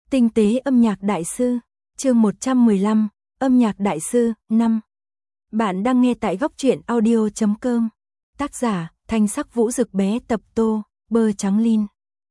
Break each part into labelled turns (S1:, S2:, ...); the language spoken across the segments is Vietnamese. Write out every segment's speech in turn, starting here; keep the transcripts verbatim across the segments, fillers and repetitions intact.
S1: Tinh tế âm nhạc đại sư, chương một trăm mười lăm, âm nhạc đại sư, năm. Bạn đang nghe tại góc truyện audio chấm com. Tác giả, Thanh Sắc Vũ Dực bé tập tô, bơ trắng Linh.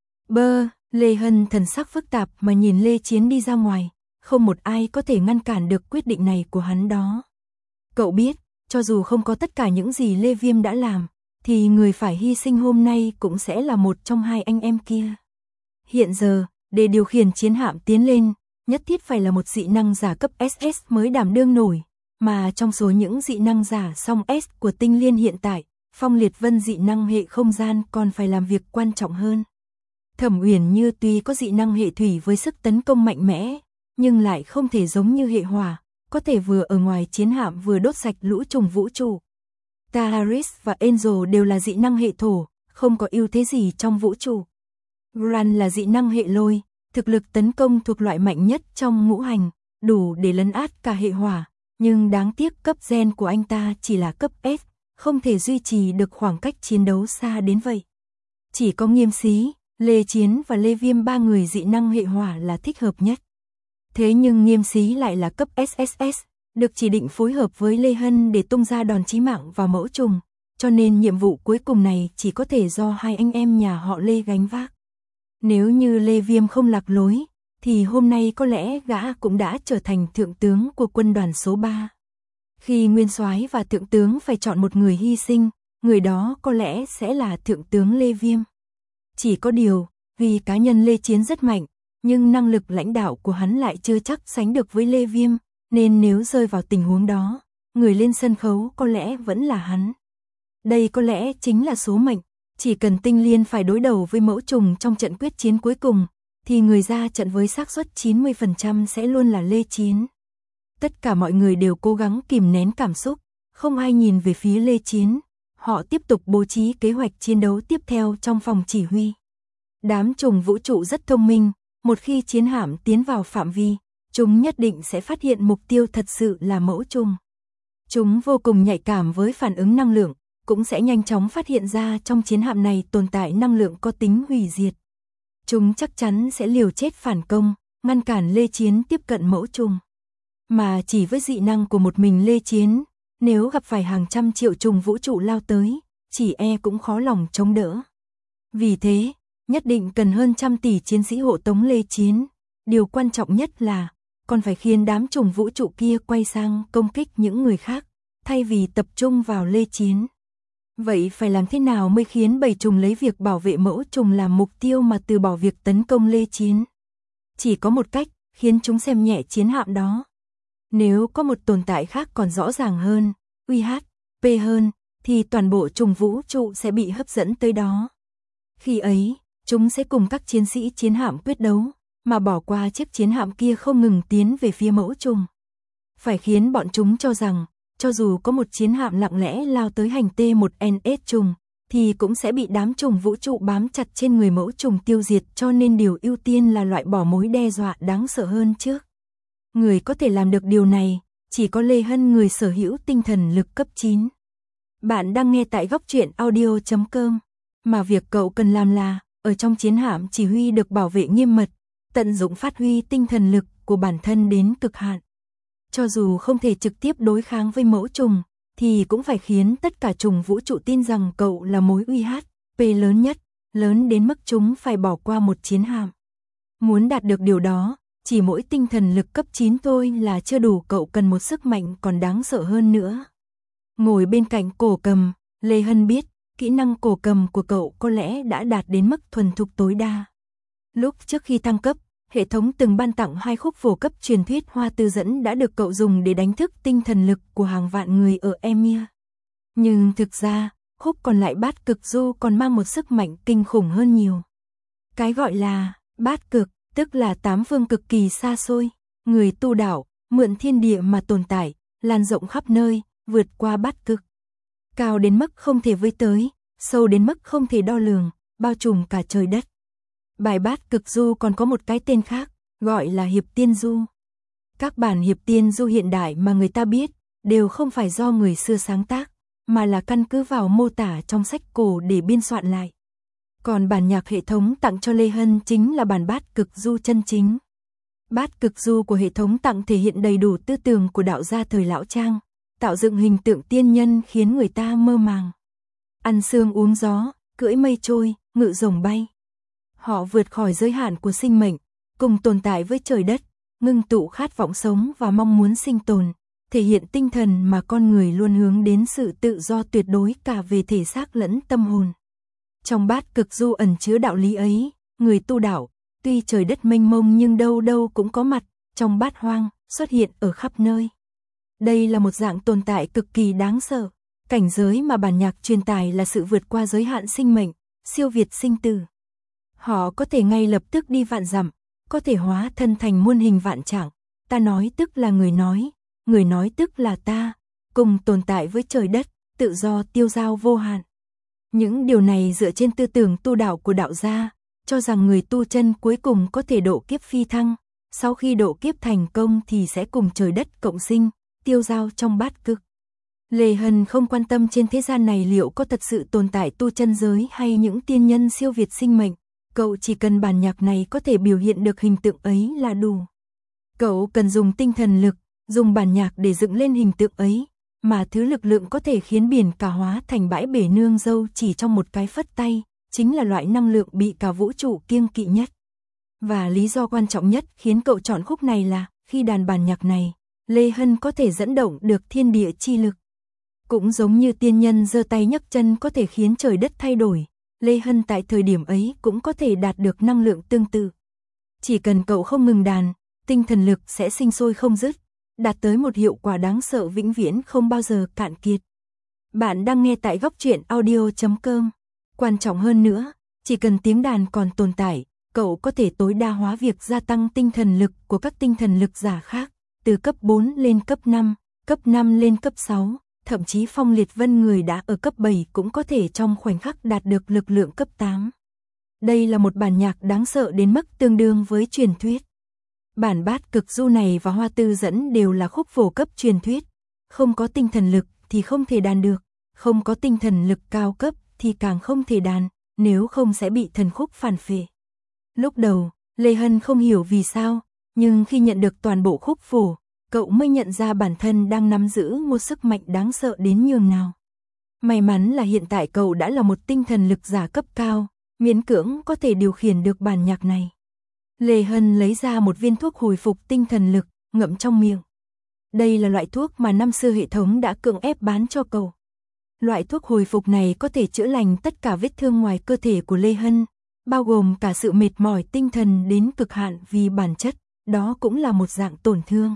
S1: Bơ, Lê Hân thần sắc phức tạp mà nhìn Lê Chiến đi ra ngoài, không một ai có thể ngăn cản được quyết định này của hắn đó. Cậu biết, cho dù không có tất cả những gì Lê Viêm đã làm, thì người phải hy sinh hôm nay cũng sẽ là một trong hai anh em kia. Hiện giờ, để điều khiển chiến hạm tiến lên, nhất thiết phải là một dị năng giả cấp ét ét mới đảm đương nổi, mà trong số những dị năng giả song S của Tinh Liên hiện tại, Phong Liệt Vân dị năng hệ không gian còn phải làm việc quan trọng hơn. Thẩm Uyển Như tuy có dị năng hệ thủy với sức tấn công mạnh mẽ, nhưng lại không thể giống như hệ hỏa, có thể vừa ở ngoài chiến hạm vừa đốt sạch lũ trùng vũ trụ. Taharis và Angel đều là dị năng hệ thổ, không có ưu thế gì trong vũ trụ. Gran là dị năng hệ lôi, thực lực tấn công thuộc loại mạnh nhất trong ngũ hành, đủ để lấn át cả hệ hỏa, nhưng đáng tiếc cấp gen của anh ta chỉ là cấp S, không thể duy trì được khoảng cách chiến đấu xa đến vậy. Chỉ có Nghiêm Xí, Lê Chiến và Lê Viêm ba người dị năng hệ hỏa là thích hợp nhất. Thế nhưng Nghiêm Xí lại là cấp ét ét ét, được chỉ định phối hợp với Lê Hân để tung ra đòn chí mạng vào mẫu trùng, cho nên nhiệm vụ cuối cùng này chỉ có thể do hai anh em nhà họ Lê gánh vác. Nếu như Lê Viêm không lạc lối, thì hôm nay có lẽ gã cũng đã trở thành thượng tướng của quân đoàn số ba. Khi nguyên soái và thượng tướng phải chọn một người hy sinh, người đó có lẽ sẽ là thượng tướng Lê Viêm. Chỉ có điều, vì cá nhân Lê Chiến rất mạnh, nhưng năng lực lãnh đạo của hắn lại chưa chắc sánh được với Lê Viêm, nên nếu rơi vào tình huống đó, người lên sân khấu có lẽ vẫn là hắn. Đây có lẽ chính là số mệnh. Chỉ cần Tinh Liên phải đối đầu với mẫu trùng trong trận quyết chiến cuối cùng, thì người ra trận với xác suất chín mươi phần trăm sẽ luôn là Lê Chiến. Tất cả mọi người đều cố gắng kìm nén cảm xúc, không ai nhìn về phía Lê Chiến. Họ tiếp tục bố trí kế hoạch chiến đấu tiếp theo trong phòng chỉ huy. Đám trùng vũ trụ rất thông minh, một khi chiến hạm tiến vào phạm vi, chúng nhất định sẽ phát hiện mục tiêu thật sự là mẫu trùng. Chúng vô cùng nhạy cảm với phản ứng năng lượng, cũng sẽ nhanh chóng phát hiện ra trong chiến hạm này tồn tại năng lượng có tính hủy diệt. Chúng chắc chắn sẽ liều chết phản công, ngăn cản Lê Chiến tiếp cận mẫu trùng. Mà chỉ với dị năng của một mình Lê Chiến, nếu gặp phải hàng trăm triệu trùng vũ trụ lao tới, chỉ e cũng khó lòng chống đỡ. Vì thế, nhất định cần hơn trăm tỷ chiến sĩ hộ tống Lê Chiến. Điều quan trọng nhất là, còn phải khiến đám trùng vũ trụ kia quay sang công kích những người khác, thay vì tập trung vào Lê Chiến. Vậy phải làm thế nào mới khiến bầy trùng lấy việc bảo vệ mẫu trùng làm mục tiêu mà từ bỏ việc tấn công Lê Chiến? Chỉ có một cách, khiến chúng xem nhẹ chiến hạm đó. Nếu có một tồn tại khác còn rõ ràng hơn, uy hát pê hơn, thì toàn bộ trùng vũ trụ sẽ bị hấp dẫn tới đó. Khi ấy, chúng sẽ cùng các chiến sĩ chiến hạm quyết đấu, mà bỏ qua chiếc chiến hạm kia không ngừng tiến về phía mẫu trùng. Phải khiến bọn chúng cho rằng, cho dù có một chiến hạm lặng lẽ lao tới hành T một N S trùng, thì cũng sẽ bị đám trùng vũ trụ bám chặt trên người mẫu trùng tiêu diệt, cho nên điều ưu tiên là loại bỏ mối đe dọa đáng sợ hơn trước. Người có thể làm được điều này, chỉ có Lê Hân, người sở hữu tinh thần lực cấp chín. Bạn đang nghe tại góc truyện audio chấm com, mà việc cậu cần làm là, ở trong chiến hạm chỉ huy được bảo vệ nghiêm mật, tận dụng phát huy tinh thần lực của bản thân đến cực hạn. Cho dù không thể trực tiếp đối kháng với mẫu trùng, thì cũng phải khiến tất cả trùng vũ trụ tin rằng cậu là mối uy hát pê lớn nhất, lớn đến mức chúng phải bỏ qua một chiến hạm. Muốn đạt được điều đó, chỉ mỗi tinh thần lực cấp chín thôi là chưa đủ, cậu cần một sức mạnh còn đáng sợ hơn nữa. Ngồi bên cạnh Cổ Cầm, Lê Hân biết, kỹ năng cổ cầm của cậu có lẽ đã đạt đến mức thuần thục tối đa. Lúc trước khi thăng cấp, hệ thống từng ban tặng hai khúc phổ cấp truyền thuyết hoa tư dẫn đã được cậu dùng để đánh thức tinh thần lực của hàng vạn người ở Emir. Nhưng thực ra, khúc còn lại bát cực du còn mang một sức mạnh kinh khủng hơn nhiều. Cái gọi là bát cực, tức là tám phương cực kỳ xa xôi, người tu đạo, mượn thiên địa mà tồn tại, lan rộng khắp nơi, vượt qua bát cực. Cao đến mức không thể với tới, sâu đến mức không thể đo lường, bao trùm cả trời đất. Bài bát cực du còn có một cái tên khác, gọi là hiệp tiên du. Các bản hiệp tiên du hiện đại mà người ta biết, đều không phải do người xưa sáng tác, mà là căn cứ vào mô tả trong sách cổ để biên soạn lại. Còn bản nhạc hệ thống tặng cho Lê Hân chính là bản bát cực du chân chính. Bát cực du của hệ thống tặng thể hiện đầy đủ tư tưởng của đạo gia thời Lão Trang, tạo dựng hình tượng tiên nhân khiến người ta mơ màng. Ăn sương uống gió, cưỡi mây trôi, ngự rồng bay. Họ vượt khỏi giới hạn của sinh mệnh, cùng tồn tại với trời đất, ngưng tụ khát vọng sống và mong muốn sinh tồn, thể hiện tinh thần mà con người luôn hướng đến sự tự do tuyệt đối cả về thể xác lẫn tâm hồn. Trong bát cực du ẩn chứa đạo lý ấy, người tu đạo, tuy trời đất mênh mông nhưng đâu đâu cũng có mặt, trong bát hoang, xuất hiện ở khắp nơi. Đây là một dạng tồn tại cực kỳ đáng sợ, cảnh giới mà bản nhạc truyền tải là sự vượt qua giới hạn sinh mệnh, siêu việt sinh tử. Họ có thể ngay lập tức đi vạn dặm, có thể hóa thân thành muôn hình vạn trạng, ta nói tức là người nói, người nói tức là ta, cùng tồn tại với trời đất, tự do tiêu dao vô hạn. Những điều này dựa trên tư tưởng tu đạo của đạo gia, cho rằng người tu chân cuối cùng có thể độ kiếp phi thăng, sau khi độ kiếp thành công thì sẽ cùng trời đất cộng sinh, tiêu dao trong bát cực. Lê Hân không quan tâm trên thế gian này liệu có thật sự tồn tại tu chân giới hay những tiên nhân siêu việt sinh mệnh, cậu chỉ cần bản nhạc này có thể biểu hiện được hình tượng ấy là đủ. Cậu cần dùng tinh thần lực, dùng bản nhạc để dựng lên hình tượng ấy, mà thứ lực lượng có thể khiến biển cả hóa thành bãi bể nương dâu chỉ trong một cái phất tay, chính là loại năng lượng bị cả vũ trụ kiêng kỵ nhất. Và lý do quan trọng nhất khiến cậu chọn khúc này là, khi đàn bản nhạc này, Lê Hân có thể dẫn động được thiên địa chi lực. Cũng giống như tiên nhân giơ tay nhấc chân có thể khiến trời đất thay đổi, Lê Hân tại thời điểm ấy cũng có thể đạt được năng lượng tương tự. Chỉ cần cậu không ngừng đàn, tinh thần lực sẽ sinh sôi không dứt, đạt tới một hiệu quả đáng sợ vĩnh viễn không bao giờ cạn kiệt. Bạn đang nghe tại góc truyện audio chấm com. Quan trọng hơn nữa, chỉ cần tiếng đàn còn tồn tại, cậu có thể tối đa hóa việc gia tăng tinh thần lực của các tinh thần lực giả khác, từ cấp bốn lên cấp năm, cấp năm lên cấp sáu, thậm chí Phong Liệt Vân người đã ở cấp bảy cũng có thể trong khoảnh khắc đạt được lực lượng cấp tám. Đây là một bản nhạc đáng sợ đến mức tương đương với truyền thuyết. Bản bát cực du này và hoa tư dẫn đều là khúc phổ cấp truyền thuyết, không có tinh thần lực thì không thể đàn được, không có tinh thần lực cao cấp thì càng không thể đàn, nếu không sẽ bị thần khúc phản phệ. Lúc đầu, Lê Hân không hiểu vì sao, nhưng khi nhận được toàn bộ khúc phổ, cậu mới nhận ra bản thân đang nắm giữ một sức mạnh đáng sợ đến nhường nào. May mắn là hiện tại cậu đã là một tinh thần lực giả cấp cao, miễn cưỡng có thể điều khiển được bản nhạc này. Lê Hân lấy ra một viên thuốc hồi phục tinh thần lực, ngậm trong miệng. Đây là loại thuốc mà năm xưa hệ thống đã cưỡng ép bán cho cậu. Loại thuốc hồi phục này có thể chữa lành tất cả vết thương ngoài cơ thể của Lê Hân, bao gồm cả sự mệt mỏi tinh thần đến cực hạn vì bản chất, đó cũng là một dạng tổn thương.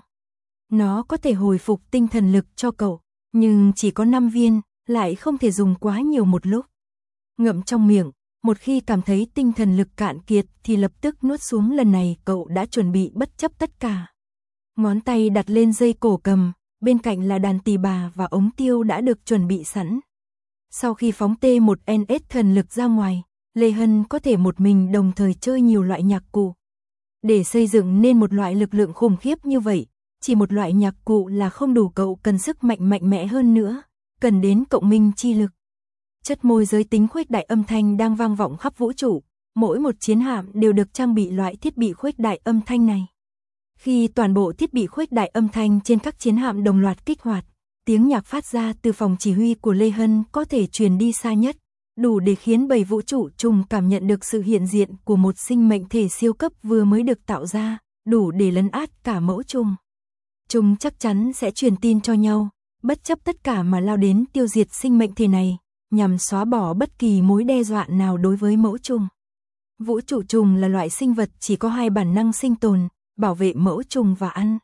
S1: Nó có thể hồi phục tinh thần lực cho cậu, nhưng chỉ có năm viên, lại không thể dùng quá nhiều một lúc. Ngậm trong miệng, một khi cảm thấy tinh thần lực cạn kiệt thì lập tức nuốt xuống, lần này cậu đã chuẩn bị bất chấp tất cả. Ngón tay đặt lên dây cổ cầm, bên cạnh là đàn tỳ bà và ống tiêu đã được chuẩn bị sẵn. Sau khi phóng T một N S thần lực ra ngoài, Lê Hân có thể một mình đồng thời chơi nhiều loại nhạc cụ. Để xây dựng nên một loại lực lượng khủng khiếp như vậy, chỉ một loại nhạc cụ là không đủ, cậu cần sức mạnh mạnh mẽ hơn nữa, cần đến cộng minh chi lực. Chất môi giới tính khuếch đại âm thanh đang vang vọng khắp vũ trụ, mỗi một chiến hạm đều được trang bị loại thiết bị khuếch đại âm thanh này. Khi toàn bộ thiết bị khuếch đại âm thanh trên các chiến hạm đồng loạt kích hoạt, tiếng nhạc phát ra từ phòng chỉ huy của Lê Hân có thể truyền đi xa nhất, đủ để khiến bảy vũ trụ trùng cảm nhận được sự hiện diện của một sinh mệnh thể siêu cấp vừa mới được tạo ra, đủ để lấn át cả mẫu trùng. Chúng chắc chắn sẽ truyền tin cho nhau, bất chấp tất cả mà lao đến tiêu diệt sinh mệnh thể này, nhằm xóa bỏ bất kỳ mối đe dọa nào đối với mẫu trùng. Vũ trụ trùng là loại sinh vật chỉ có hai bản năng sinh tồn, bảo vệ mẫu trùng và ăn.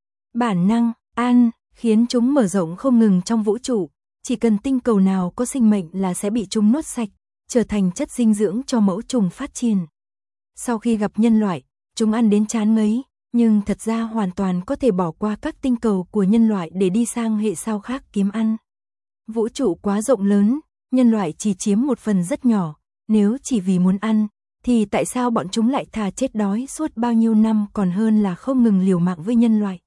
S1: Bản năng ăn khiến chúng mở rộng không ngừng trong vũ trụ, chỉ cần tinh cầu nào có sinh mệnh là sẽ bị chúng nuốt sạch, trở thành chất dinh dưỡng cho mẫu trùng phát triển. Sau khi gặp nhân loại, chúng ăn đến chán ngấy, nhưng thật ra hoàn toàn có thể bỏ qua các tinh cầu của nhân loại để đi sang hệ sao khác kiếm ăn. Vũ trụ quá rộng lớn, nhân loại chỉ chiếm một phần rất nhỏ, nếu chỉ vì muốn ăn, thì tại sao bọn chúng lại thà chết đói suốt bao nhiêu năm còn hơn là không ngừng liều mạng với nhân loại?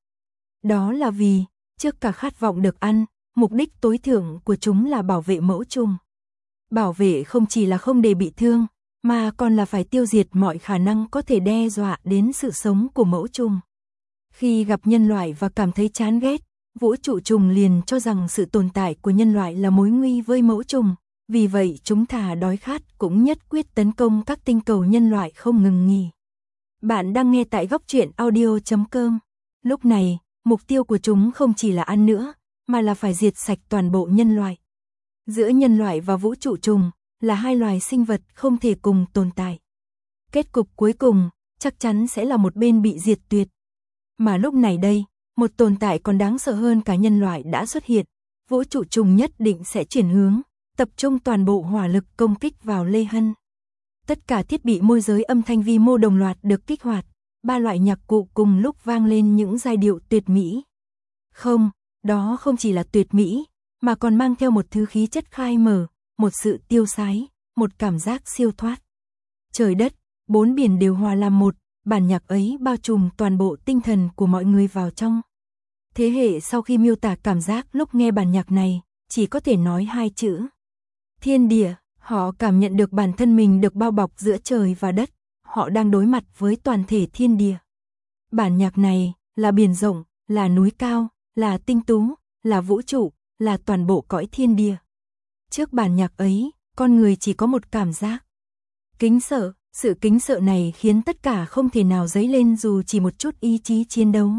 S1: Đó là vì, trước cả khát vọng được ăn, mục đích tối thượng của chúng là bảo vệ mẫu trùng. Bảo vệ không chỉ là không để bị thương, mà còn là phải tiêu diệt mọi khả năng có thể đe dọa đến sự sống của mẫu trùng. Khi gặp nhân loại và cảm thấy chán ghét, vũ trụ trùng liền cho rằng sự tồn tại của nhân loại là mối nguy với mẫu trùng, vì vậy chúng thà đói khát cũng nhất quyết tấn công các tinh cầu nhân loại không ngừng nghỉ. Bạn đang nghe tại góc truyện audio chấm com. Lúc này, mục tiêu của chúng không chỉ là ăn nữa, mà là phải diệt sạch toàn bộ nhân loại. Giữa nhân loại và vũ trụ trùng là hai loài sinh vật không thể cùng tồn tại. Kết cục cuối cùng chắc chắn sẽ là một bên bị diệt tuyệt. Mà lúc này đây, một tồn tại còn đáng sợ hơn cả nhân loại đã xuất hiện. Vũ trụ trùng nhất định sẽ chuyển hướng, tập trung toàn bộ hỏa lực công kích vào Lê Hân. Tất cả thiết bị môi giới âm thanh vi mô đồng loạt được kích hoạt, ba loại nhạc cụ cùng lúc vang lên những giai điệu tuyệt mỹ. Không, đó không chỉ là tuyệt mỹ, mà còn mang theo một thứ khí chất khai mở, một sự tiêu sái, một cảm giác siêu thoát. Trời đất, bốn biển đều hòa làm một, bản nhạc ấy bao trùm toàn bộ tinh thần của mọi người vào trong. Thế hệ sau khi miêu tả cảm giác lúc nghe bản nhạc này, chỉ có thể nói hai chữ. Thiên địa, họ cảm nhận được bản thân mình được bao bọc giữa trời và đất, họ đang đối mặt với toàn thể thiên địa. Bản nhạc này là biển rộng, là núi cao, là tinh tú, là vũ trụ, là toàn bộ cõi thiên địa. Trước bản nhạc ấy, con người chỉ có một cảm giác. Kính sợ, sự kính sợ này khiến tất cả không thể nào dấy lên dù chỉ một chút ý chí chiến đấu.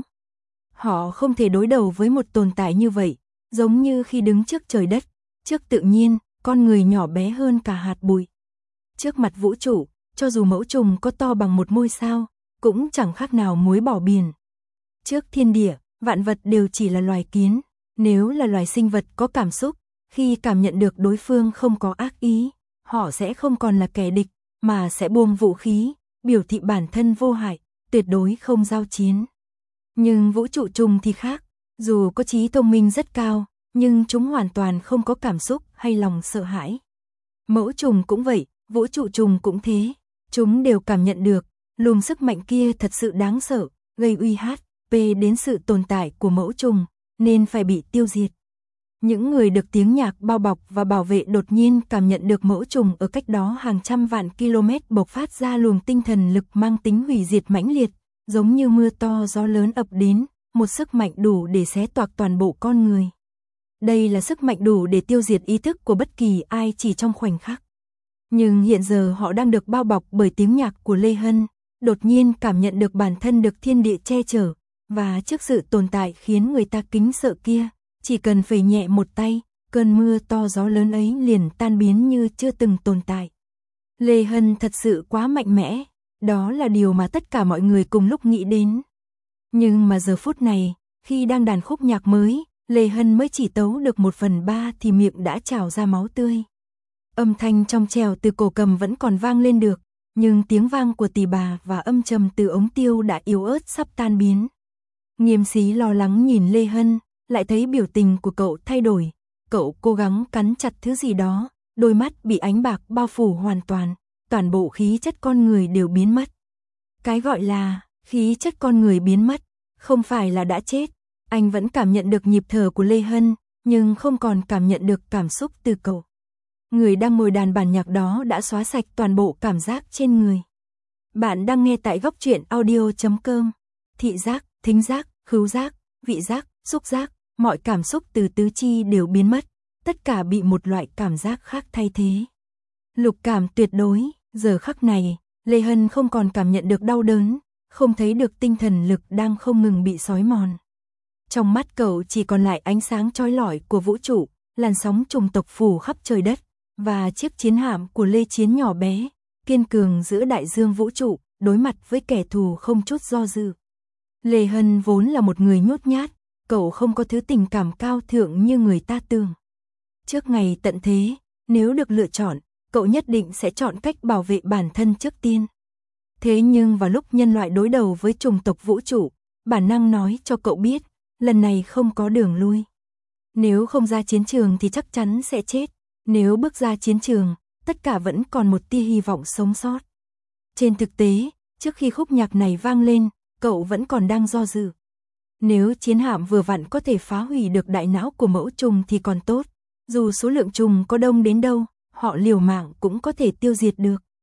S1: Họ không thể đối đầu với một tồn tại như vậy, giống như khi đứng trước trời đất, trước tự nhiên, con người nhỏ bé hơn cả hạt bụi. Trước mặt vũ trụ, cho dù mẫu trùng có to bằng một ngôi sao, cũng chẳng khác nào muối bỏ biển. Trước thiên địa, vạn vật đều chỉ là loài kiến, nếu là loài sinh vật có cảm xúc, khi cảm nhận được đối phương không có ác ý, họ sẽ không còn là kẻ địch, mà sẽ buông vũ khí, biểu thị bản thân vô hại, tuyệt đối không giao chiến. Nhưng vũ trụ trùng thì khác, dù có trí thông minh rất cao, nhưng chúng hoàn toàn không có cảm xúc hay lòng sợ hãi. Mẫu trùng cũng vậy, vũ trụ trùng cũng thế, chúng đều cảm nhận được, luồng sức mạnh kia thật sự đáng sợ, gây uy hiếp đến sự tồn tại của mẫu trùng, nên phải bị tiêu diệt. Những người được tiếng nhạc bao bọc và bảo vệ đột nhiên cảm nhận được mẫu trùng ở cách đó hàng trăm vạn km bộc phát ra luồng tinh thần lực mang tính hủy diệt mãnh liệt, giống như mưa to gió lớn ập đến, một sức mạnh đủ để xé toạc toàn bộ con người. Đây là sức mạnh đủ để tiêu diệt ý thức của bất kỳ ai chỉ trong khoảnh khắc. Nhưng hiện giờ họ đang được bao bọc bởi tiếng nhạc của Lê Hân, đột nhiên cảm nhận được bản thân được thiên địa che chở, và trước sự tồn tại khiến người ta kính sợ kia, chỉ cần phẩy nhẹ một tay, cơn mưa to gió lớn ấy liền tan biến như chưa từng tồn tại. Lê Hân thật sự quá mạnh mẽ, đó là điều mà tất cả mọi người cùng lúc nghĩ đến. Nhưng mà giờ phút này, khi đang đàn khúc nhạc mới, Lê Hân mới chỉ tấu được một phần ba thì miệng đã trào ra máu tươi. Âm thanh trong trèo từ cổ cầm vẫn còn vang lên được, nhưng tiếng vang của tỳ bà và âm trầm từ ống tiêu đã yếu ớt sắp tan biến. Nghiêm Xí lo lắng nhìn Lê Hân, lại thấy biểu tình của cậu thay đổi, cậu cố gắng cắn chặt thứ gì đó, đôi mắt bị ánh bạc bao phủ hoàn toàn, toàn bộ khí chất con người đều biến mất. Cái gọi là khí chất con người biến mất, không phải là đã chết, anh vẫn cảm nhận được nhịp thở của Lê Hân, nhưng không còn cảm nhận được cảm xúc từ cậu. Người đang ngồi đàn bản nhạc đó đã xóa sạch toàn bộ cảm giác trên người. Bạn đang nghe tại góc truyện audio chấm com. Thị giác, thính giác, khứu giác, vị giác, xúc giác, mọi cảm xúc từ tứ chi đều biến mất, tất cả bị một loại cảm giác khác thay thế. Lục cảm tuyệt đối, giờ khắc này, Lê Hân không còn cảm nhận được đau đớn, không thấy được tinh thần lực đang không ngừng bị xói mòn. Trong mắt cậu chỉ còn lại ánh sáng chói lọi của vũ trụ, làn sóng trùng tộc phủ khắp trời đất, và chiếc chiến hạm của Lê Chiến nhỏ bé, kiên cường giữa đại dương vũ trụ, đối mặt với kẻ thù không chút do dự. Lê Hân vốn là một người nhút nhát, cậu không có thứ tình cảm cao thượng như người ta tưởng. Trước ngày tận thế, nếu được lựa chọn, cậu nhất định sẽ chọn cách bảo vệ bản thân trước tiên. Thế nhưng vào lúc nhân loại đối đầu với chủng tộc vũ trụ, bản năng nói cho cậu biết, lần này không có đường lui. Nếu không ra chiến trường thì chắc chắn sẽ chết, nếu bước ra chiến trường, tất cả vẫn còn một tia hy vọng sống sót. Trên thực tế, trước khi khúc nhạc này vang lên, cậu vẫn còn đang do dự. Nếu chiến hạm vừa vặn có thể phá hủy được đại não của mẫu trùng thì còn tốt, dù số lượng trùng có đông đến đâu, họ liều mạng cũng có thể tiêu diệt được.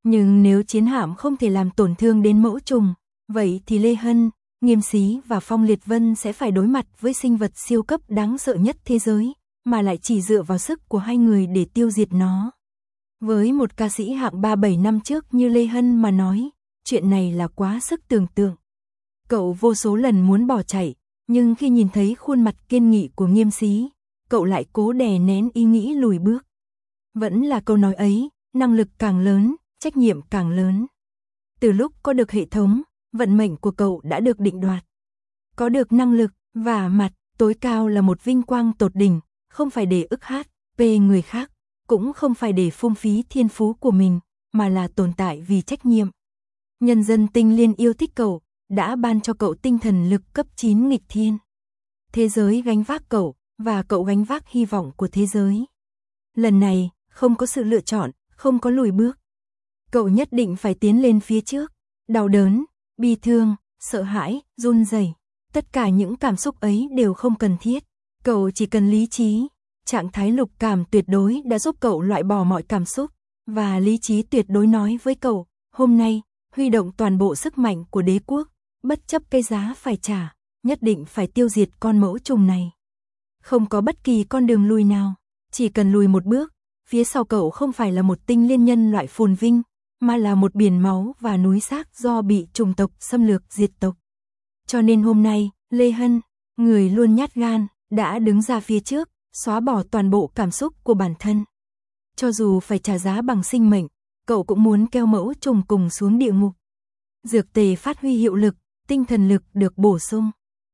S1: Nhưng nếu chiến hạm không thể làm tổn thương đến mẫu trùng, vậy thì Lê Hân, Nghiêm Xí và Phong Liệt Vân sẽ phải đối mặt với sinh vật siêu cấp đáng sợ nhất thế giới, mà lại chỉ dựa vào sức của hai người để tiêu diệt nó. Với một ca sĩ hạng ba bảy năm trước như Lê Hân mà nói, chuyện này là quá sức tưởng tượng. Cậu vô số lần muốn bỏ chạy, nhưng khi nhìn thấy khuôn mặt kiên nghị của Nghiêm Xí, cậu lại cố đè nén ý nghĩ lùi bước. Vẫn là câu nói ấy, năng lực càng lớn, trách nhiệm càng lớn. Từ lúc có được hệ thống, vận mệnh của cậu đã được định đoạt. Có được năng lực và mặt tối cao là một vinh quang tột đỉnh, không phải để ức hát, pê người khác, cũng không phải để phung phí thiên phú của mình, mà là tồn tại vì trách nhiệm. Nhân dân Tinh Liên yêu thích cậu, đã ban cho cậu tinh thần lực cấp chín nghịch thiên. Thế giới gánh vác cậu, và cậu gánh vác hy vọng của thế giới. Lần này, không có sự lựa chọn, không có lùi bước. Cậu nhất định phải tiến lên phía trước. Đau đớn, bi thương, sợ hãi, run rẩy, tất cả những cảm xúc ấy đều không cần thiết. Cậu chỉ cần lý trí. Trạng thái lục cảm tuyệt đối đã giúp cậu loại bỏ mọi cảm xúc, và lý trí tuyệt đối nói với cậu, hôm nay, huy động toàn bộ sức mạnh của đế quốc, bất chấp cái giá phải trả, nhất định phải tiêu diệt con mẫu trùng này. Không có bất kỳ con đường lùi nào, chỉ cần lùi một bước, phía sau cậu không phải là một tinh liên nhân loại phồn vinh, mà là một biển máu và núi xác do bị chủng tộc xâm lược diệt tộc. Cho nên hôm nay, Lê Hân, người luôn nhát gan, đã đứng ra phía trước, xóa bỏ toàn bộ cảm xúc của bản thân. Cho dù phải trả giá bằng sinh mệnh, cậu cũng muốn kéo mẫu trùng cùng xuống địa ngục. Dược tề phát huy hiệu lực, tinh thần lực được bổ sung.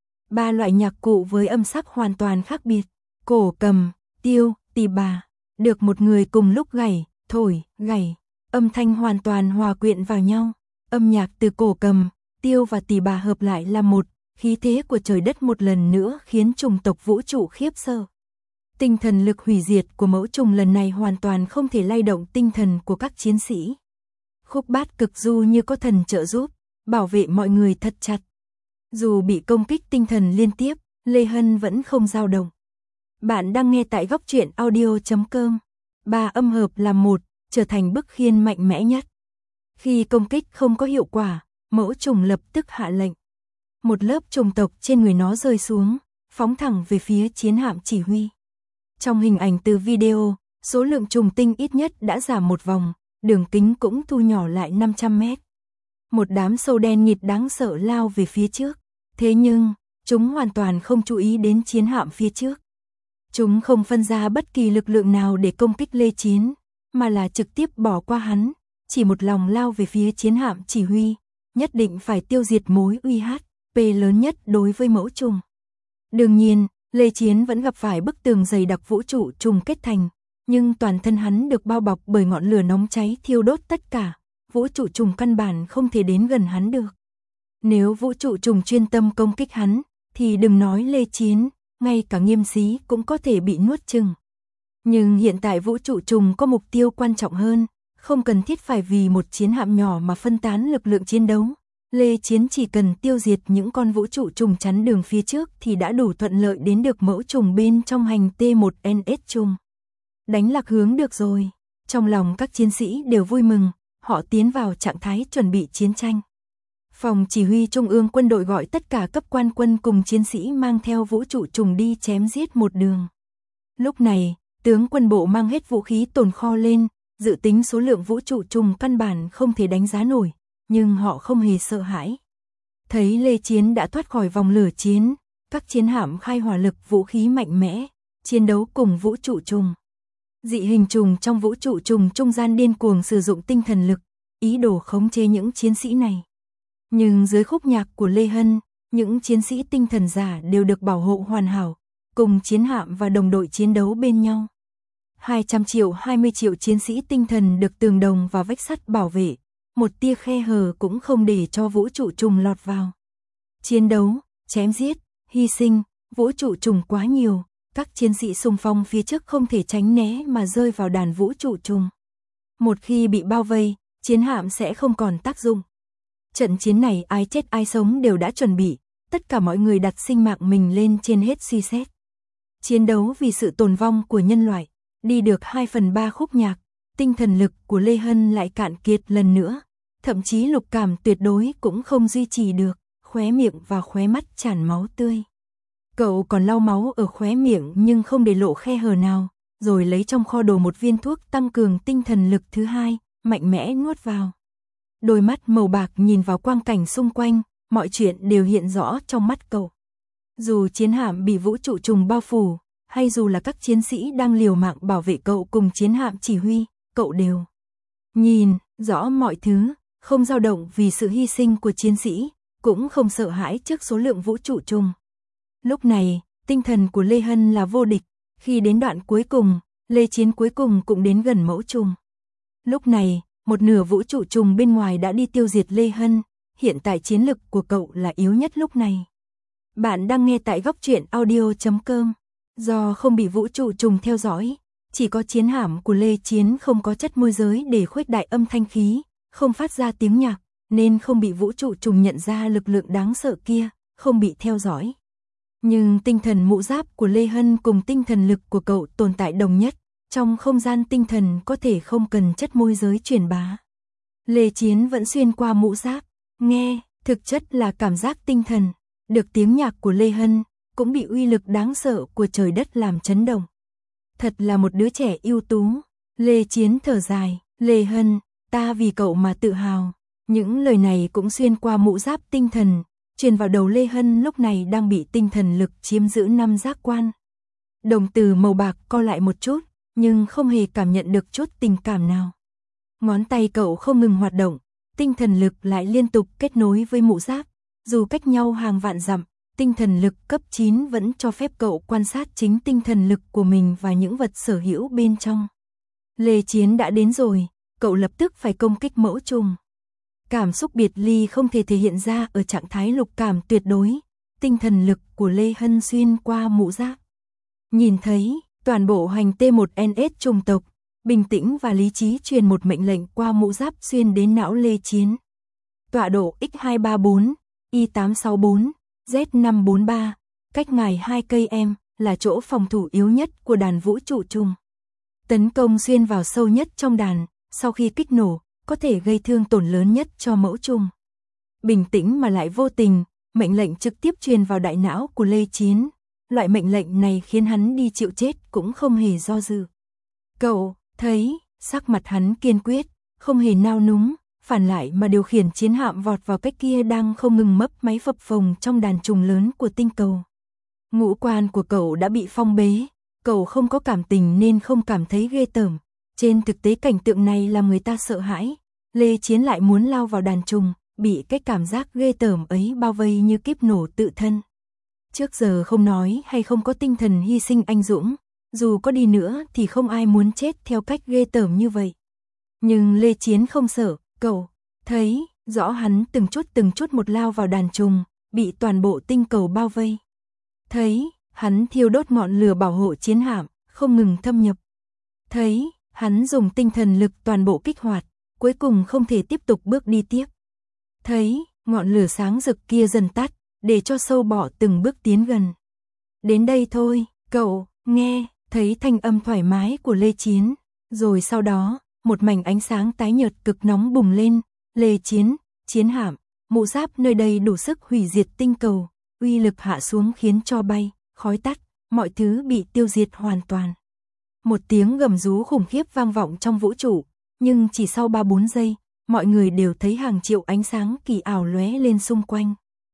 S1: Ba loại nhạc cụ với âm sắc hoàn toàn khác biệt, cổ cầm, tiêu, tỳ bà, được một người cùng lúc gảy, thổi, gảy, âm thanh hoàn toàn hòa quyện vào nhau. Âm nhạc từ cổ cầm, tiêu và tỳ bà hợp lại là một, khí thế của trời đất một lần nữa khiến chủng tộc vũ trụ khiếp sợ. Tinh thần lực hủy diệt của mẫu trùng lần này hoàn toàn không thể lay động tinh thần của các chiến sĩ. Khúc bát cực du như có thần trợ giúp, bảo vệ mọi người thật chặt. Dù bị công kích tinh thần liên tiếp, Lê Hân vẫn không dao động. Bạn đang nghe tại góc truyện audio chấm com. Ba âm hợp làm một, trở thành bức khiên mạnh mẽ nhất. Khi công kích không có hiệu quả, mẫu trùng lập tức hạ lệnh. Một lớp trùng tộc trên người nó rơi xuống, phóng thẳng về phía chiến hạm chỉ huy. Trong hình ảnh từ video, số lượng trùng tinh ít nhất đã giảm một vòng, đường kính cũng thu nhỏ lại năm trăm mét. Một đám sâu đen nghịt đáng sợ lao về phía trước. Thế nhưng, chúng hoàn toàn không chú ý đến chiến hạm phía trước. Chúng không phân ra bất kỳ lực lượng nào để công kích Lê Chiến, mà là trực tiếp bỏ qua hắn, chỉ một lòng lao về phía chiến hạm chỉ huy, nhất định phải tiêu diệt mối uy hiếp lớn nhất đối với mẫu trùng. Đương nhiên, Lê Chiến vẫn gặp phải bức tường dày đặc vũ trụ trùng kết thành, nhưng toàn thân hắn được bao bọc bởi ngọn lửa nóng cháy thiêu đốt tất cả, vũ trụ trùng căn bản không thể đến gần hắn được. Nếu vũ trụ trùng chuyên tâm công kích hắn, thì đừng nói Lê Chiến, ngay cả Nghiêm Xí cũng có thể bị nuốt chửng. Nhưng hiện tại vũ trụ trùng có mục tiêu quan trọng hơn, không cần thiết phải vì một chiến hạm nhỏ mà phân tán lực lượng chiến đấu. Lê Chiến chỉ cần tiêu diệt những con vũ trụ trùng chắn đường phía trước thì đã đủ thuận lợi đến được mẫu trùng bên trong hành T một N S trùng. Đánh lạc hướng được rồi. Trong lòng các chiến sĩ đều vui mừng, họ tiến vào trạng thái chuẩn bị chiến tranh. Phòng chỉ huy Trung ương quân đội gọi tất cả cấp quan quân cùng chiến sĩ mang theo vũ trụ trùng đi chém giết một đường. Lúc này, tướng quân bộ mang hết vũ khí tồn kho lên, dự tính số lượng vũ trụ trùng căn bản không thể đánh giá nổi, nhưng họ không hề sợ hãi. Thấy Lê Chiến đã thoát khỏi vòng lửa chiến, các chiến hạm khai hỏa lực vũ khí mạnh mẽ, chiến đấu cùng vũ trụ trùng. Dị hình trùng trong vũ trụ trùng trung gian điên cuồng sử dụng tinh thần lực, ý đồ khống chế những chiến sĩ này. Nhưng dưới khúc nhạc của Lê Hân, những chiến sĩ tinh thần giả đều được bảo hộ hoàn hảo, cùng chiến hạm và đồng đội chiến đấu bên nhau. hai trăm triệu hai mươi triệu chiến sĩ tinh thần được tường đồng và vách sắt bảo vệ, một tia khe hở cũng không để cho vũ trụ trùng lọt vào. Chiến đấu, chém giết, hy sinh, vũ trụ trùng quá nhiều, các chiến sĩ xung phong phía trước không thể tránh né mà rơi vào đàn vũ trụ trùng. Một khi bị bao vây, chiến hạm sẽ không còn tác dụng. Trận chiến này ai chết ai sống đều đã chuẩn bị, tất cả mọi người đặt sinh mạng mình lên trên hết suy xét. Chiến đấu vì sự tồn vong của nhân loại, đi được hai phần ba khúc nhạc, tinh thần lực của Lê Hân lại cạn kiệt lần nữa, thậm chí lục cảm tuyệt đối cũng không duy trì được, khóe miệng và khóe mắt tràn máu tươi. Cậu còn lau máu ở khóe miệng nhưng không để lộ khe hở nào, rồi lấy trong kho đồ một viên thuốc tăng cường tinh thần lực thứ hai, mạnh mẽ nuốt vào. Đôi mắt màu bạc nhìn vào quang cảnh xung quanh, mọi chuyện đều hiện rõ trong mắt cậu. Dù chiến hạm bị vũ trụ trùng bao phủ, hay dù là các chiến sĩ đang liều mạng bảo vệ cậu cùng chiến hạm chỉ huy, cậu đều nhìn rõ mọi thứ, không dao động vì sự hy sinh của chiến sĩ, cũng không sợ hãi trước số lượng vũ trụ trùng. Lúc này, tinh thần của Lê Hân là vô địch, khi đến đoạn cuối cùng, Lê Chiến cuối cùng cũng đến gần mẫu trùng. Lúc này, một nửa vũ trụ trùng bên ngoài đã đi tiêu diệt Lê Hân, hiện tại chiến lực của cậu là yếu nhất lúc này. Bạn đang nghe tại góc truyện audio chấm com. Do không bị vũ trụ trùng theo dõi, chỉ có chiến hạm của Lê Chiến không có chất môi giới để khuếch đại âm thanh khí, không phát ra tiếng nhạc, nên không bị vũ trụ trùng nhận ra lực lượng đáng sợ kia, không bị theo dõi. Nhưng tinh thần mũ giáp của Lê Hân cùng tinh thần lực của cậu tồn tại đồng nhất, trong không gian tinh thần có thể không cần chất môi giới truyền bá. Lê Chiến vẫn xuyên qua mũ giáp, nghe, thực chất là cảm giác tinh thần, được tiếng nhạc của Lê Hân, cũng bị uy lực đáng sợ của trời đất làm chấn động. Thật là một đứa trẻ ưu tú. Lê Chiến thở dài, Lê Hân, ta vì cậu mà tự hào. Những lời này cũng xuyên qua mũ giáp tinh thần, truyền vào đầu Lê Hân lúc này đang bị tinh thần lực chiếm giữ năm giác quan. Đồng tử màu bạc co lại một chút, nhưng không hề cảm nhận được chút tình cảm nào. Ngón tay cậu không ngừng hoạt động, tinh thần lực lại liên tục kết nối với mũ giáp, dù cách nhau hàng vạn dặm. Tinh thần lực cấp chín vẫn cho phép cậu quan sát chính tinh thần lực của mình và những vật sở hữu bên trong. Lê Chiến đã đến rồi, cậu lập tức phải công kích mẫu trùng. Cảm xúc biệt ly không thể thể hiện ra ở trạng thái lục cảm tuyệt đối, tinh thần lực của Lê Hân xuyên qua mũ giáp. Nhìn thấy, toàn bộ hành T một N S trùng tộc, bình tĩnh và lý trí truyền một mệnh lệnh qua mũ giáp xuyên đến não Lê Chiến. Tọa độ X hai ba bốn, Y tám sáu bốn. Z năm bốn ba, cách ngài hai cây em, là chỗ phòng thủ yếu nhất của đàn vũ trụ trùng. Tấn công xuyên vào sâu nhất trong đàn, sau khi kích nổ, có thể gây thương tổn lớn nhất cho mẫu trùng. Bình tĩnh mà lại vô tình, mệnh lệnh trực tiếp truyền vào đại não của Lê Chiến. Loại mệnh lệnh này khiến hắn đi chịu chết cũng không hề do dự. Cậu, thấy, sắc mặt hắn kiên quyết, không hề nao núng. Phản lại mà điều khiển chiến hạm vọt vào cách kia đang không ngừng mấp máy phập phồng trong đàn trùng lớn của tinh cầu. Ngũ quan của cậu đã bị phong bế, cậu không có cảm tình nên không cảm thấy ghê tởm. Trên thực tế cảnh tượng này làm người ta sợ hãi. Lê Chiến lại muốn lao vào đàn trùng, bị cái cảm giác ghê tởm ấy bao vây như kiếp nổ tự thân. Trước giờ không nói hay không có tinh thần hy sinh anh dũng, dù có đi nữa thì không ai muốn chết theo cách ghê tởm như vậy. Nhưng Lê Chiến không sợ. Cậu thấy rõ hắn từng chút từng chút một lao vào đàn trùng, bị toàn bộ tinh cầu bao vây. Thấy hắn thiêu đốt ngọn lửa bảo hộ chiến hạm, không ngừng thâm nhập. Thấy hắn dùng tinh thần lực toàn bộ kích hoạt, cuối cùng không thể tiếp tục bước đi tiếp. Thấy ngọn lửa sáng rực kia dần tắt, để cho sâu bọ từng bước tiến gần. Đến đây thôi, cậu nghe thấy thanh âm thoải mái của Lê Chiến, rồi sau đó một mảnh ánh sáng tái nhợt cực nóng bùng lên, Lê Chiến, chiến hạm, mũ giáp nơi đây đủ sức hủy diệt tinh cầu, uy lực hạ xuống khiến cho bay, khói tắt, mọi thứ bị tiêu diệt hoàn toàn. Một tiếng gầm rú khủng khiếp vang vọng trong vũ trụ, nhưng chỉ sau ba bốn giây, mọi người đều thấy hàng triệu ánh sáng kỳ ảo lóe lên xung quanh.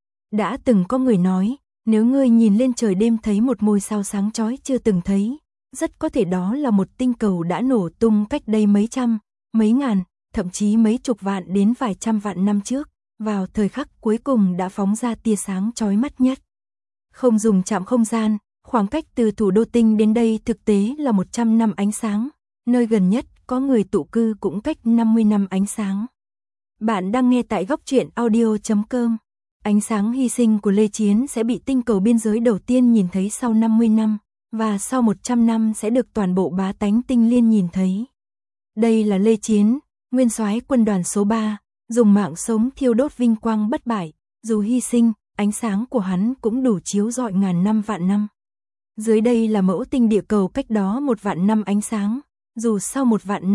S1: Đã từng có người nói, nếu ngươi nhìn lên trời đêm thấy một ngôi sao sáng chói chưa từng thấy, rất có thể đó là một tinh cầu đã nổ tung cách đây mấy trăm, mấy ngàn, thậm chí mấy chục vạn đến vài trăm vạn năm trước, vào thời khắc cuối cùng đã phóng ra tia sáng chói mắt nhất. Không dùng chạm không gian, khoảng cách từ thủ đô tinh đến đây thực tế là một trăm năm ánh sáng, nơi gần nhất có người tụ cư cũng cách năm mươi năm ánh sáng. Bạn đang nghe tại góc truyện audio chấm com. Ánh sáng hy sinh của Lê Chiến sẽ bị tinh cầu biên giới đầu tiên nhìn thấy sau năm mươi năm. Và sau một trăm năm sẽ được toàn bộ bá tánh tinh liên nhìn thấy. Đây là Lê Chiến, nguyên soái quân đoàn số ba, dùng mạng sống thiêu đốt vinh quang bất bại, dù hy sinh, ánh sáng của hắn cũng đủ chiếu rọi ngàn năm vạn năm. Dưới đây là mẫu tinh địa cầu cách đó một vạn năm ánh sáng, dù sau một vạn năm,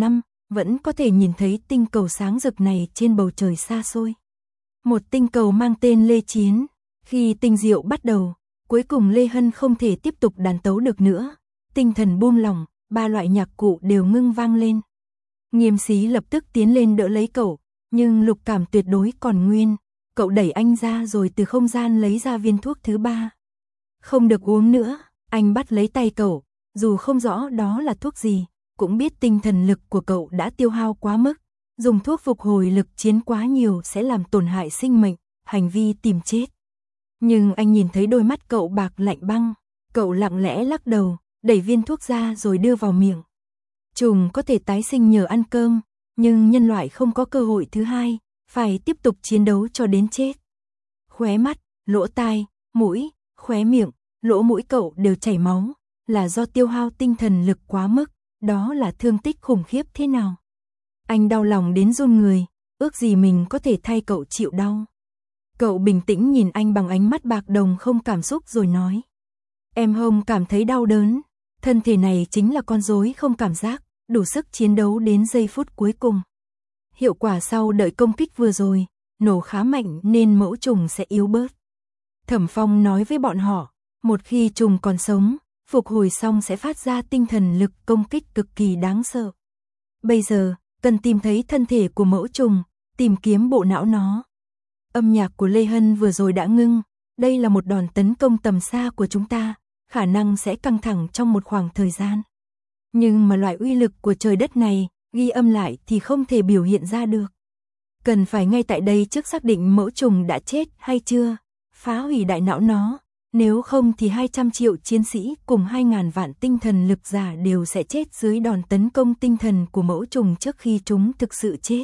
S1: vẫn có thể nhìn thấy tinh cầu sáng rực này trên bầu trời xa xôi. Một tinh cầu mang tên Lê Chiến. Khi tinh diệu bắt đầu, cuối cùng Lê Hân không thể tiếp tục đàn tấu được nữa. Tinh thần buông lỏng, ba loại nhạc cụ đều ngưng vang lên. Nghiêm Xí lập tức tiến lên đỡ lấy cậu, nhưng Lục Cảm tuyệt đối còn nguyên. Cậu đẩy anh ra rồi từ không gian lấy ra viên thuốc thứ ba. Không được uống nữa, anh bắt lấy tay cậu, dù không rõ đó là thuốc gì, cũng biết tinh thần lực của cậu đã tiêu hao quá mức. Dùng thuốc phục hồi lực chiến quá nhiều sẽ làm tổn hại sinh mệnh, hành vi tìm chết. Nhưng anh nhìn thấy đôi mắt cậu bạc lạnh băng, cậu lặng lẽ lắc đầu, đẩy viên thuốc ra rồi đưa vào miệng. Trùng có thể tái sinh nhờ ăn cơm, nhưng nhân loại không có cơ hội thứ hai, phải tiếp tục chiến đấu cho đến chết. Khóe mắt, lỗ tai, mũi, khóe miệng, lỗ mũi cậu đều chảy máu, là do tiêu hao tinh thần lực quá mức, đó là thương tích khủng khiếp thế nào. Anh đau lòng đến run người, ước gì mình có thể thay cậu chịu đau. Cậu bình tĩnh nhìn anh bằng ánh mắt bạc đồng không cảm xúc rồi nói. Em không cảm thấy đau đớn, thân thể này chính là con rối không cảm giác, đủ sức chiến đấu đến giây phút cuối cùng. Hiệu quả sau đợi công kích vừa rồi, nổ khá mạnh nên mẫu trùng sẽ yếu bớt. Thẩm Phong nói với bọn họ, một khi trùng còn sống, phục hồi xong sẽ phát ra tinh thần lực công kích cực kỳ đáng sợ. Bây giờ, cần tìm thấy thân thể của mẫu trùng, tìm kiếm bộ não nó. Âm nhạc của Lê Hân vừa rồi đã ngưng, đây là một đòn tấn công tầm xa của chúng ta, khả năng sẽ căng thẳng trong một khoảng thời gian. Nhưng mà loại uy lực của trời đất này, ghi âm lại thì không thể biểu hiện ra được. Cần phải ngay tại đây trước xác định mẫu trùng đã chết hay chưa, phá hủy đại não nó, nếu không thì hai trăm triệu chiến sĩ cùng hai nghìn vạn tinh thần lực giả đều sẽ chết dưới đòn tấn công tinh thần của mẫu trùng trước khi chúng thực sự chết.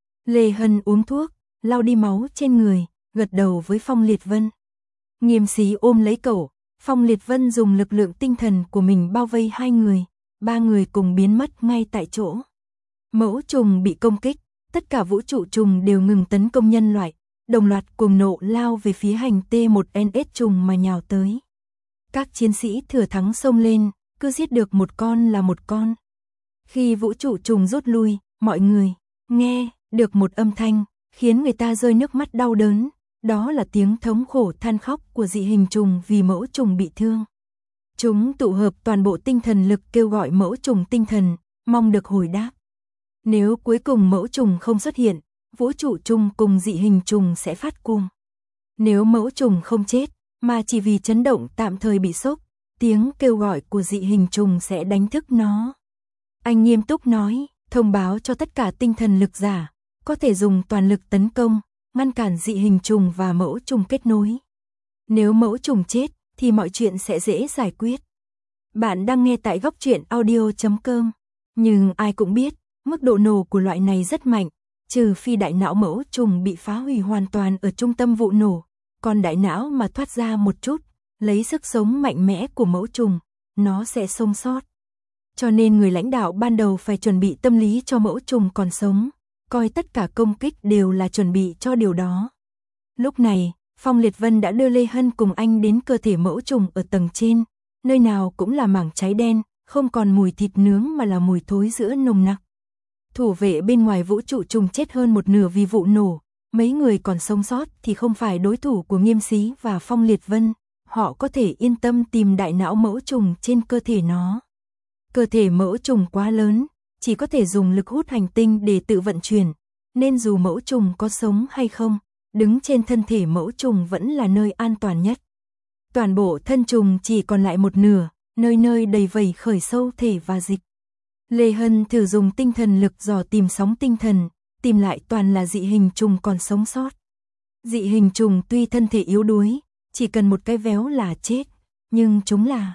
S1: Lê Hân uống thuốc, lau đi máu trên người, gật đầu với Phong Liệt Vân. Nghiêm Xí ôm lấy cậu, Phong Liệt Vân dùng lực lượng tinh thần của mình bao vây hai người, ba người cùng biến mất ngay tại chỗ. Mẫu trùng bị công kích, tất cả vũ trụ trùng đều ngừng tấn công nhân loại, đồng loạt cuồng nộ lao về phía hành T một N S trùng mà nhào tới. Các chiến sĩ thừa thắng xông lên, cứ giết được một con là một con. Khi vũ trụ trùng rút lui, mọi người nghe được một âm thanh, khiến người ta rơi nước mắt đau đớn, đó là tiếng thống khổ than khóc của dị hình trùng vì mẫu trùng bị thương. Chúng tụ hợp toàn bộ tinh thần lực kêu gọi mẫu trùng tinh thần, mong được hồi đáp. Nếu cuối cùng mẫu trùng không xuất hiện, vũ trụ trùng cùng dị hình trùng sẽ phát cuồng. Nếu mẫu trùng không chết, mà chỉ vì chấn động tạm thời bị sốc, tiếng kêu gọi của dị hình trùng sẽ đánh thức nó. Anh nghiêm túc nói, thông báo cho tất cả tinh thần lực giả, có thể dùng toàn lực tấn công, ngăn cản dị hình trùng và mẫu trùng kết nối. Nếu mẫu trùng chết, thì mọi chuyện sẽ dễ giải quyết. Bạn đang nghe tại góc truyện audio chấm com, nhưng ai cũng biết, mức độ nổ của loại này rất mạnh, trừ phi đại não mẫu trùng bị phá hủy hoàn toàn ở trung tâm vụ nổ, còn đại não mà thoát ra một chút, lấy sức sống mạnh mẽ của mẫu trùng, nó sẽ sống sót. Cho nên người lãnh đạo ban đầu phải chuẩn bị tâm lý cho mẫu trùng còn sống, coi tất cả công kích đều là chuẩn bị cho điều đó. Lúc này, Phong Liệt Vân đã đưa Lê Hân cùng anh đến cơ thể mẫu trùng ở tầng trên, nơi nào cũng là mảng cháy đen, không còn mùi thịt nướng mà là mùi thối rữa nồng nặc. Thủ vệ bên ngoài vũ trụ trùng chết hơn một nửa vì vụ nổ, mấy người còn sống sót thì không phải đối thủ của Nghiêm Xí và Phong Liệt Vân, họ có thể yên tâm tìm đại não mẫu trùng trên cơ thể nó. Cơ thể mẫu trùng quá lớn, chỉ có thể dùng lực hút hành tinh để tự vận chuyển, nên dù mẫu trùng có sống hay không, đứng trên thân thể mẫu trùng vẫn là nơi an toàn nhất. Toàn bộ thân trùng chỉ còn lại một nửa, nơi nơi đầy vẩy khởi sâu thể và dịch. Lê Hân thử dùng tinh thần lực dò tìm sóng tinh thần, tìm lại toàn là dị hình trùng còn sống sót. Dị hình trùng tuy thân thể yếu đuối, chỉ cần một cái véo là chết, nhưng chúng là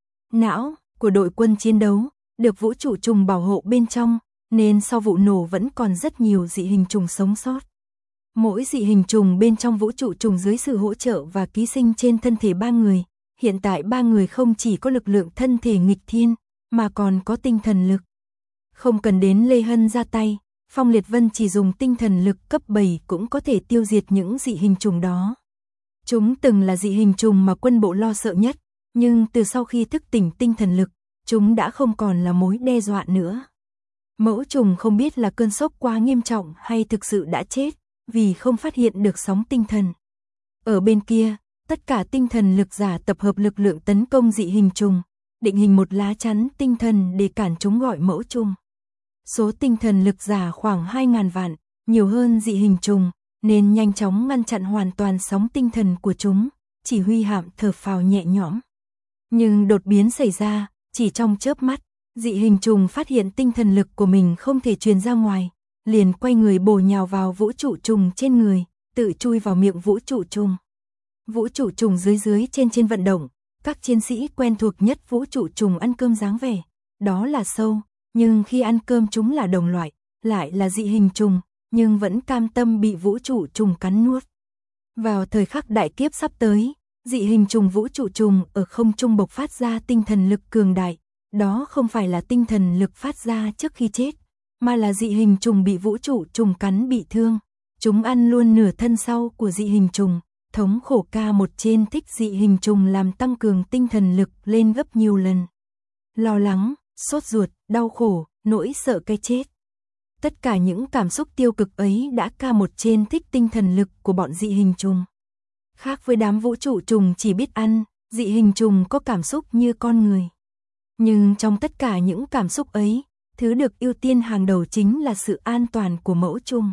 S1: não của đội quân chiến đấu, được vũ trụ trùng bảo hộ bên trong, nên sau vụ nổ vẫn còn rất nhiều dị hình trùng sống sót. Mỗi dị hình trùng bên trong vũ trụ trùng dưới sự hỗ trợ và ký sinh trên thân thể ba người, hiện tại ba người không chỉ có lực lượng thân thể nghịch thiên, mà còn có tinh thần lực. Không cần đến Lê Hân ra tay, Phong Liệt Vân chỉ dùng tinh thần lực cấp bảy cũng có thể tiêu diệt những dị hình trùng đó. Chúng từng là dị hình trùng mà quân bộ lo sợ nhất, nhưng từ sau khi thức tỉnh tinh thần lực, chúng đã không còn là mối đe dọa nữa. Mẫu trùng không biết là cơn sốc quá nghiêm trọng hay thực sự đã chết, vì không phát hiện được sóng tinh thần. Ở bên kia, tất cả tinh thần lực giả tập hợp lực lượng tấn công dị hình trùng, định hình một lá chắn tinh thần để cản chúng gọi mẫu trùng. Số tinh thần lực giả khoảng hai nghìn vạn, nhiều hơn dị hình trùng, nên nhanh chóng ngăn chặn hoàn toàn sóng tinh thần của chúng, chỉ huy hạm thở phào nhẹ nhõm. Nhưng đột biến xảy ra, chỉ trong chớp mắt, dị hình trùng phát hiện tinh thần lực của mình không thể truyền ra ngoài, liền quay người bổ nhào vào vũ trụ trùng trên người, tự chui vào miệng vũ trụ trùng. Vũ trụ trùng dưới dưới trên trên vận động, các chiến sĩ quen thuộc nhất vũ trụ trùng ăn cơm dáng vẻ, đó là sâu, nhưng khi ăn cơm chúng là đồng loại, lại là dị hình trùng, nhưng vẫn cam tâm bị vũ trụ trùng cắn nuốt. Vào thời khắc đại kiếp sắp tới, dị hình trùng vũ trụ trùng ở không trung bộc phát ra tinh thần lực cường đại, đó không phải là tinh thần lực phát ra trước khi chết, mà là dị hình trùng bị vũ trụ trùng cắn bị thương. Chúng ăn luôn nửa thân sau của dị hình trùng, thống khổ ca một trên thích dị hình trùng làm tăng cường tinh thần lực lên gấp nhiều lần. Lo lắng, sốt ruột, đau khổ, nỗi sợ cái chết. Tất cả những cảm xúc tiêu cực ấy đã ca một trên thích tinh thần lực của bọn dị hình trùng. Khác với đám vũ trụ trùng chỉ biết ăn, dị hình trùng có cảm xúc như con người. Nhưng trong tất cả những cảm xúc ấy, thứ được ưu tiên hàng đầu chính là sự an toàn của mẫu trùng.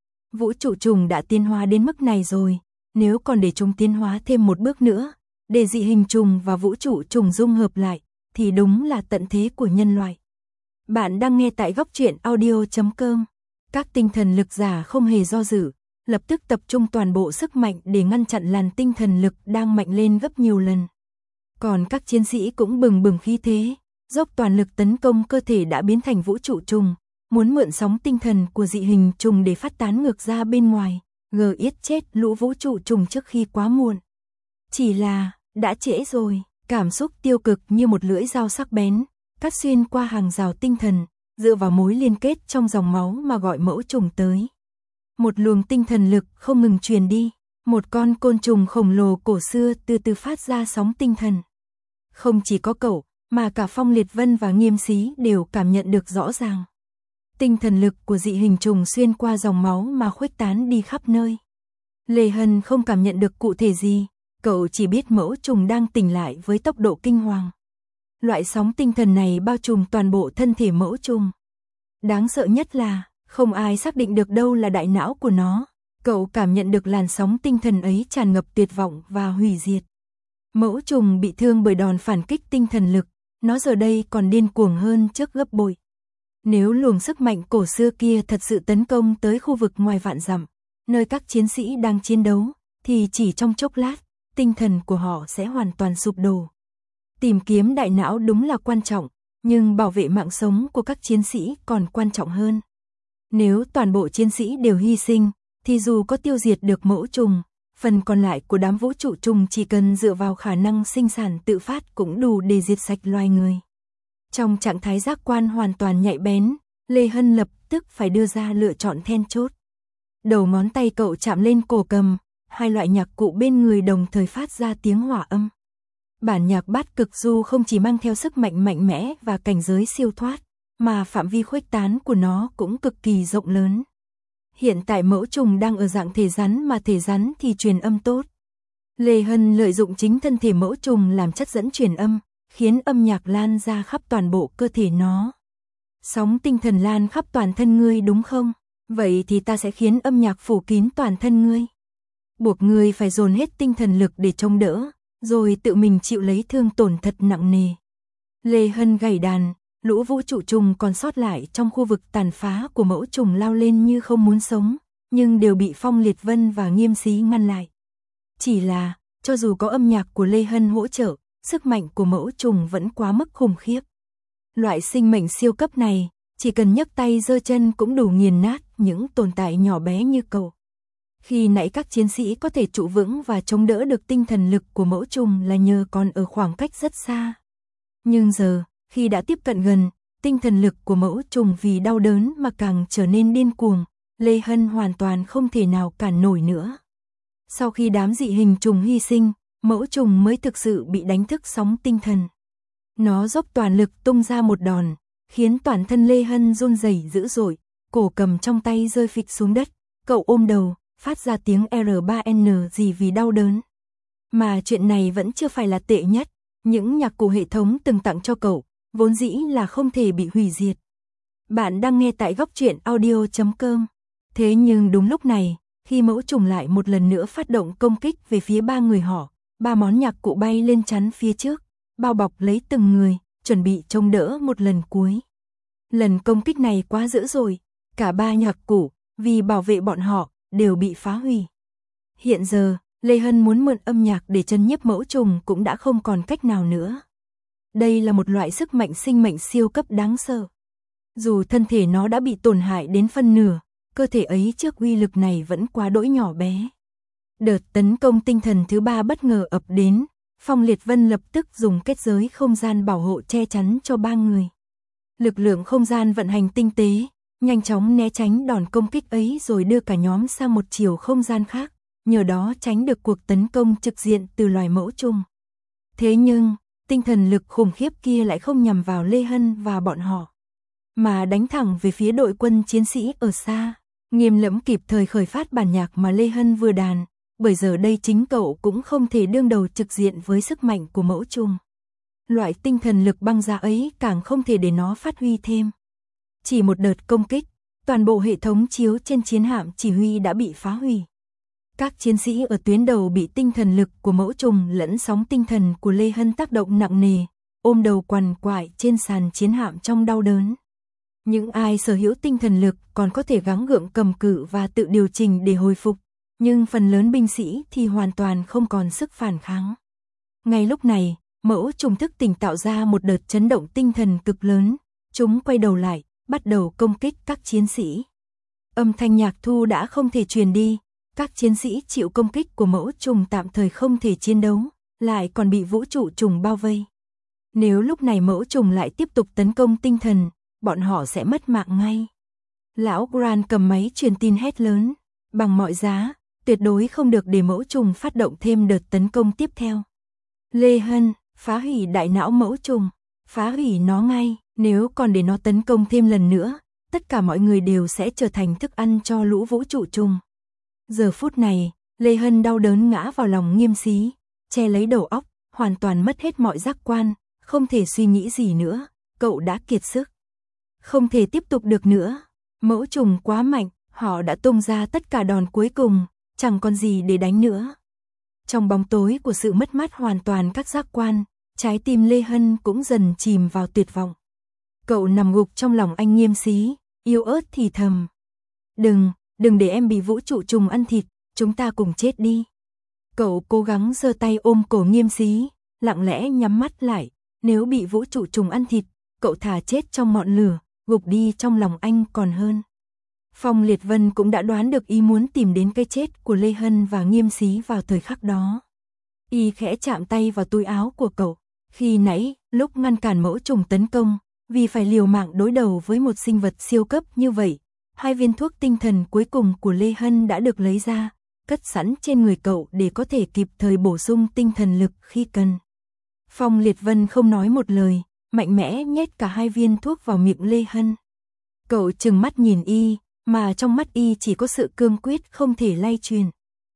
S1: Vũ trụ trùng đã tiến hóa đến mức này rồi, nếu còn để chúng tiến hóa thêm một bước nữa, để dị hình trùng và vũ trụ trùng dung hợp lại, thì đúng là tận thế của nhân loại. Bạn đang nghe tại góc truyện audio chấm com. Các tinh thần lực giả không hề do dự, lập tức tập trung toàn bộ sức mạnh để ngăn chặn làn tinh thần lực đang mạnh lên gấp nhiều lần. Còn các chiến sĩ cũng bừng bừng khí thế, dốc toàn lực tấn công cơ thể đã biến thành vũ trụ trùng, muốn mượn sóng tinh thần của dị hình trùng để phát tán ngược ra bên ngoài, gờ yết chết lũ vũ trụ trùng trước khi quá muộn. Chỉ là, đã trễ rồi, cảm xúc tiêu cực như một lưỡi dao sắc bén, cắt xuyên qua hàng rào tinh thần, dựa vào mối liên kết trong dòng máu mà gọi mẫu trùng tới. Một luồng tinh thần lực không ngừng truyền đi, một con côn trùng khổng lồ cổ xưa từ từ phát ra sóng tinh thần. Không chỉ có cậu, mà cả Phong Liệt Vân và Nghiêm Xí đều cảm nhận được rõ ràng. Tinh thần lực của dị hình trùng xuyên qua dòng máu mà khuếch tán đi khắp nơi. Lê Hân không cảm nhận được cụ thể gì, cậu chỉ biết mẫu trùng đang tỉnh lại với tốc độ kinh hoàng. Loại sóng tinh thần này bao trùm toàn bộ thân thể mẫu trùng. Đáng sợ nhất là, không ai xác định được đâu là đại não của nó. Cậu cảm nhận được làn sóng tinh thần ấy tràn ngập tuyệt vọng và hủy diệt. Mẫu trùng bị thương bởi đòn phản kích tinh thần lực, nó giờ đây còn điên cuồng hơn trước gấp bội. Nếu luồng sức mạnh cổ xưa kia thật sự tấn công tới khu vực ngoài vạn dặm, nơi các chiến sĩ đang chiến đấu, thì chỉ trong chốc lát, tinh thần của họ sẽ hoàn toàn sụp đổ. Tìm kiếm đại não đúng là quan trọng, nhưng bảo vệ mạng sống của các chiến sĩ còn quan trọng hơn. Nếu toàn bộ chiến sĩ đều hy sinh, thì dù có tiêu diệt được mẫu trùng, phần còn lại của đám vũ trụ trùng chỉ cần dựa vào khả năng sinh sản tự phát cũng đủ để diệt sạch loài người. Trong trạng thái giác quan hoàn toàn nhạy bén, Lê Hân lập tức phải đưa ra lựa chọn then chốt. Đầu ngón tay cậu chạm lên cổ cầm, hai loại nhạc cụ bên người đồng thời phát ra tiếng hòa âm. Bản nhạc bát cực du không chỉ mang theo sức mạnh mạnh mẽ và cảnh giới siêu thoát, mà phạm vi khuếch tán của nó cũng cực kỳ rộng lớn. Hiện tại mẫu trùng đang ở dạng thể rắn mà thể rắn thì truyền âm tốt. Lê Hân lợi dụng chính thân thể mẫu trùng làm chất dẫn truyền âm, khiến âm nhạc lan ra khắp toàn bộ cơ thể nó. Sóng tinh thần lan khắp toàn thân ngươi đúng không? Vậy thì ta sẽ khiến âm nhạc phủ kín toàn thân ngươi. Buộc ngươi phải dồn hết tinh thần lực để chống đỡ, rồi tự mình chịu lấy thương tổn thật nặng nề. Lê Hân gảy đàn, lũ vũ trụ trùng còn sót lại trong khu vực tàn phá của mẫu trùng lao lên như không muốn sống, nhưng đều bị Phong Liệt Vân và Nghiêm Xí ngăn lại. Chỉ là, cho dù có âm nhạc của Lê Hân hỗ trợ, sức mạnh của mẫu trùng vẫn quá mức khủng khiếp. Loại sinh mệnh siêu cấp này, chỉ cần nhấc tay giơ chân cũng đủ nghiền nát những tồn tại nhỏ bé như cậu. Khi nãy các chiến sĩ có thể trụ vững và chống đỡ được tinh thần lực của mẫu trùng là nhờ còn ở khoảng cách rất xa. Nhưng giờ, khi đã tiếp cận gần, tinh thần lực của mẫu trùng vì đau đớn mà càng trở nên điên cuồng, Lê Hân hoàn toàn không thể nào cản nổi nữa. Sau khi đám dị hình trùng hy sinh, mẫu trùng mới thực sự bị đánh thức sóng tinh thần. Nó dốc toàn lực tung ra một đòn, khiến toàn thân Lê Hân run rẩy dữ dội, cổ cầm trong tay rơi phịch xuống đất, cậu ôm đầu, phát ra tiếng R ba N gì vì đau đớn. Mà chuyện này vẫn chưa phải là tệ nhất, những nhạc cụ hệ thống từng tặng cho cậu, vốn dĩ là không thể bị hủy diệt. Bạn đang nghe tại góc truyện audio chấm com. Thế nhưng đúng lúc này, khi mẫu trùng lại một lần nữa phát động công kích về phía ba người họ, ba món nhạc cụ bay lên chắn phía trước, bao bọc lấy từng người, chuẩn bị chống đỡ một lần cuối. Lần công kích này quá dữ rồi, cả ba nhạc cụ, vì bảo vệ bọn họ, đều bị phá hủy. Hiện giờ, Lê Hân muốn mượn âm nhạc để chân nhiếp mẫu trùng cũng đã không còn cách nào nữa. Đây là một loại sức mạnh sinh mệnh siêu cấp đáng sợ. Dù thân thể nó đã bị tổn hại đến phân nửa, cơ thể ấy trước uy lực này vẫn quá đỗi nhỏ bé. Đợt tấn công tinh thần thứ ba bất ngờ ập đến, Phong Liệt Vân lập tức dùng kết giới không gian bảo hộ che chắn cho ba người. Lực lượng không gian vận hành tinh tế, nhanh chóng né tránh đòn công kích ấy rồi đưa cả nhóm sang một chiều không gian khác, nhờ đó tránh được cuộc tấn công trực diện từ loài mẫu trùng. Thế nhưng, tinh thần lực khủng khiếp kia lại không nhằm vào Lê Hân và bọn họ, mà đánh thẳng về phía đội quân chiến sĩ ở xa. Nghiêm Lẫm kịp thời khởi phát bản nhạc mà Lê Hân vừa đàn, bởi giờ đây chính cậu cũng không thể đương đầu trực diện với sức mạnh của mẫu trùng. Loại tinh thần lực băng giá ấy càng không thể để nó phát huy thêm. Chỉ một đợt công kích, toàn bộ hệ thống chiếu trên chiến hạm chỉ huy đã bị phá hủy. Các chiến sĩ ở tuyến đầu bị tinh thần lực của mẫu trùng lẫn sóng tinh thần của Lê Hân tác động nặng nề, ôm đầu quằn quại trên sàn chiến hạm trong đau đớn. Những ai sở hữu tinh thần lực còn có thể gắng gượng cầm cự và tự điều chỉnh để hồi phục, nhưng phần lớn binh sĩ thì hoàn toàn không còn sức phản kháng. Ngay lúc này, mẫu trùng thức tỉnh tạo ra một đợt chấn động tinh thần cực lớn, chúng quay đầu lại, bắt đầu công kích các chiến sĩ. Âm thanh nhạc thu đã không thể truyền đi, các chiến sĩ chịu công kích của mẫu trùng tạm thời không thể chiến đấu, lại còn bị vũ trụ trùng bao vây. Nếu lúc này mẫu trùng lại tiếp tục tấn công tinh thần, bọn họ sẽ mất mạng ngay. Lão Grant cầm máy truyền tin hét lớn, bằng mọi giá, tuyệt đối không được để mẫu trùng phát động thêm đợt tấn công tiếp theo. Lê Hân, phá hủy đại não mẫu trùng, phá hủy nó ngay, nếu còn để nó tấn công thêm lần nữa, tất cả mọi người đều sẽ trở thành thức ăn cho lũ vũ trụ trùng. Giờ phút này, Lê Hân đau đớn ngã vào lòng Nghiêm Xí, che lấy đầu óc, hoàn toàn mất hết mọi giác quan, không thể suy nghĩ gì nữa, cậu đã kiệt sức. Không thể tiếp tục được nữa, mẫu trùng quá mạnh, họ đã tung ra tất cả đòn cuối cùng, chẳng còn gì để đánh nữa. Trong bóng tối của sự mất mát hoàn toàn các giác quan, trái tim Lê Hân cũng dần chìm vào tuyệt vọng. Cậu nằm gục trong lòng anh Nghiêm Xí, yếu ớt thì thầm. Đừng, đừng để em bị vũ trụ trùng ăn thịt, chúng ta cùng chết đi. Cậu cố gắng giơ tay ôm cổ Nghiêm Xí, lặng lẽ nhắm mắt lại, nếu bị vũ trụ trùng ăn thịt, cậu thà chết trong ngọn lửa, gục đi trong lòng anh còn hơn. Phong Liệt Vân cũng đã đoán được ý muốn tìm đến cái chết của Lê Hân và Nghiêm Xí vào thời khắc đó. Y khẽ chạm tay vào túi áo của cậu, khi nãy, lúc ngăn cản mẫu trùng tấn công, vì phải liều mạng đối đầu với một sinh vật siêu cấp như vậy, hai viên thuốc tinh thần cuối cùng của Lê Hân đã được lấy ra, cất sẵn trên người cậu để có thể kịp thời bổ sung tinh thần lực khi cần. Phong Liệt Vân không nói một lời, mạnh mẽ nhét cả hai viên thuốc vào miệng Lê Hân. Cậu trừng mắt nhìn Y, mà trong mắt Y chỉ có sự cương quyết không thể lay truyền.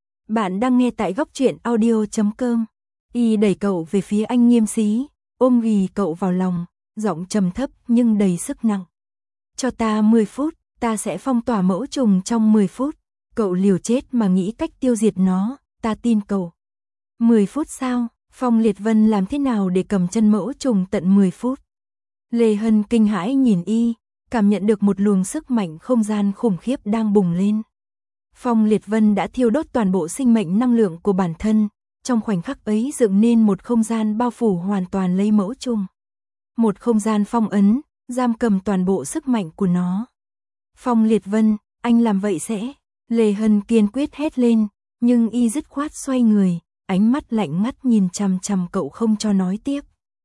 S1: Bạn đang nghe tại góc truyện audio chấm com. Y đẩy cậu về phía anh Nghiêm Xí, ôm ghì cậu vào lòng, giọng trầm thấp nhưng đầy sức nặng. Cho ta mười phút, ta sẽ phong tỏa mẫu trùng trong mười phút. Cậu liều chết mà nghĩ cách tiêu diệt nó, ta tin cậu. mười phút sao? Phong Liệt Vân làm thế nào để cầm chân mẫu trùng tận mười phút? Lê Hân kinh hãi nhìn Y, cảm nhận được một luồng sức mạnh không gian khủng khiếp đang bùng lên. Phong Liệt Vân đã thiêu đốt toàn bộ sinh mệnh năng lượng của bản thân, trong khoảnh khắc ấy dựng nên một không gian bao phủ hoàn toàn lấy mẫu trùng. Một không gian phong ấn, giam cầm toàn bộ sức mạnh của nó. Phong Liệt Vân, anh làm vậy sẽ... Lê Hân kiên quyết hét lên, nhưng Y dứt khoát xoay người, ánh mắt lạnh ngắt nhìn chằm chằm cậu không cho nói tiếp.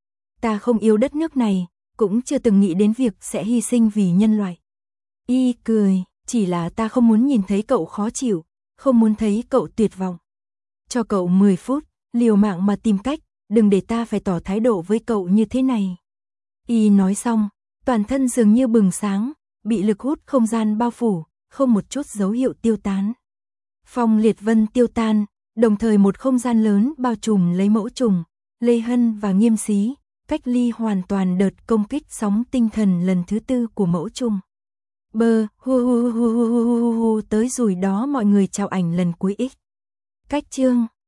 S1: Ta không yêu đất nước này, cũng chưa từng nghĩ đến việc sẽ hy sinh vì nhân loại. Y cười, chỉ là ta không muốn nhìn thấy cậu khó chịu, không muốn thấy cậu tuyệt vọng. Cho cậu mười phút, liều mạng mà tìm cách, đừng để ta phải tỏ thái độ với cậu như thế này. Y nói xong, Toàn thân dường như bừng sáng, bị lực hút không gian bao phủ, không một chút dấu hiệu tiêu tán. Phong Liệt Vân tiêu tan, đồng thời một không gian lớn bao trùm lấy Mẫu Trùng, Lê Hân và Nghiêm Xí, cách ly hoàn toàn đợt công kích sóng tinh thần lần thứ tư của Mẫu Trùng. Bơ, hu hu hu hu hu hu hu tới rồi đó mọi người chào ảnh lần cuối x. Cách chương